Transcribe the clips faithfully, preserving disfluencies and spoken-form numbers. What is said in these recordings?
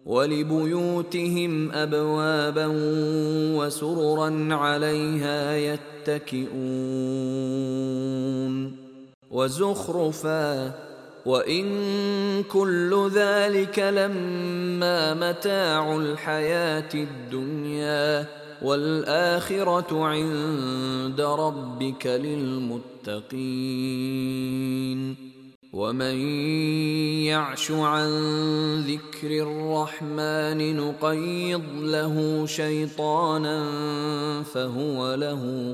ولبيوتهم أبوابا وسررا عليها يتكئون وزخرفا وإن كل ذلك لما متاع الحياة الدنيا والآخرة عند ربك للمتقين ومن يعش عن ذكر الرحمن نقيض له شيطانا فهو له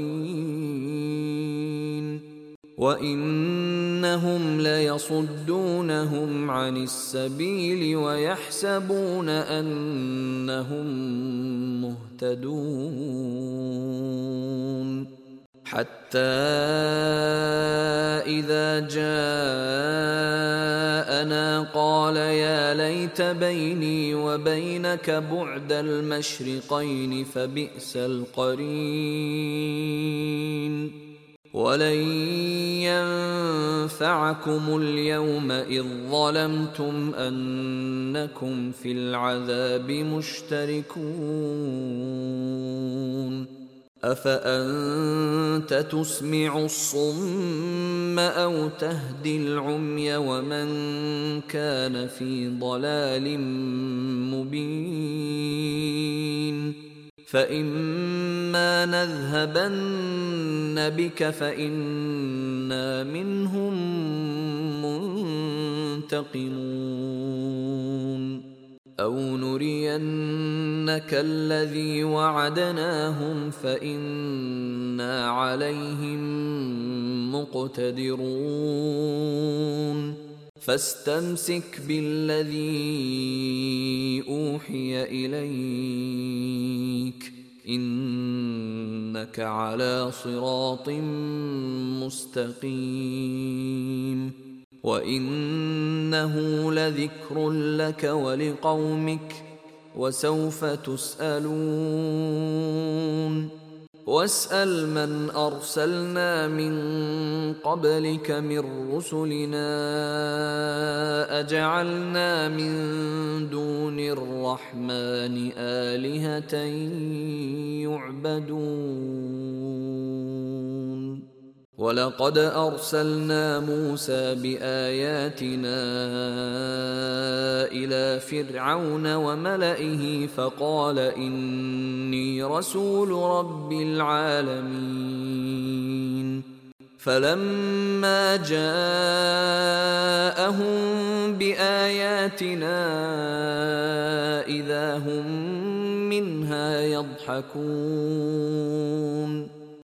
قرين وإنهم ليصدونهم عن السبيل ويحسبون أنهم مهتدون حتى إذا جاءنا قال يا ليت بيني وبينك بعد المشرقين فبئس القرين ولن ينفعكم اليوم إذ ظلمتم أنكم في العذاب مشتركون أفأنت تسمع الصم أو تهدي العمي ومن كان في ضلال مبين فإما نذهبن بك فإنا منهم منتقمون أو نرينك الذي وعدناهم فإنا عليهم مقتدرون فاستمسك بالذي أوحي إليك إنك على صراط مستقيم وإنه لذكر لك ولقومك وسوف تسألون واسأل من أرسلنا من قبلك من رسلنا أجعلنا من دون الرحمن آلهة يعبدون ولقد أرسلنا موسى بآياتنا إلى فرعون وملئه فقال إني رسول رب العالمين فلما جاءهم بآياتنا إذا هم منها يضحكون